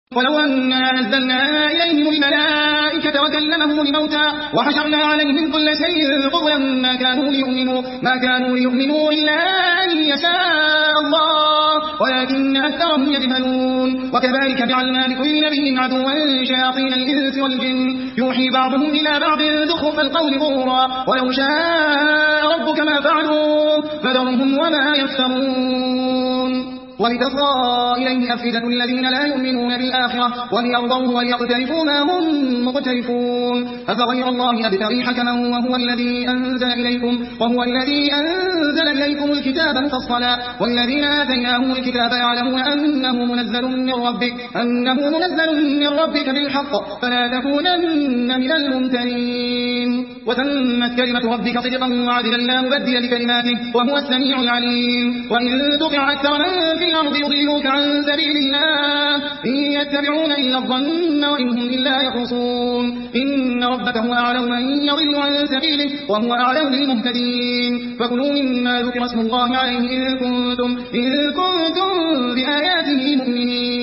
ولو أننا نزلنا إليهم الملائكة وكلمهم الموتى وحشرنا عليهم كل شيء قبلا ما كانوا ليؤمنوا إلا أن يشاء الله ولكن أكثرهم يجهلون. وكذلك جعلنا لكل نبي عدوا شياطين الإنس والجن يوحي بعضهم إلى بعض زخرف القول غرورا ولو شاء ربك ما فعلوا فذرهم وما يفترون. ولتصغى إليه أفئدة الذين لا يؤمنون بالآخرة وليرضوه وليقترفوا ما هم مقترفون. أفغير الله أبتغي حكما وهو الذي أنزل إليكم الكتاب مفصلا والذين آتيناهم الكتاب يعلمون أنه منزل من ربك بالحق فلا تكونن من الممترين. وتمت كلمة ربك صدقا وعدلا لا مبدل لكلماته وهو السميع العليم. وإن تطع أكثر من في الأرض يضلوك عن سبيل الله إن يتبعون إلا الظن وإن هم إلا يخرصون. إن ربك هو أعلم من يضل عن سبيله وهو أعلم بالمهتدين. فكلوا مما ذكر اسم الله عليه إن كنتم بآياته مؤمنين.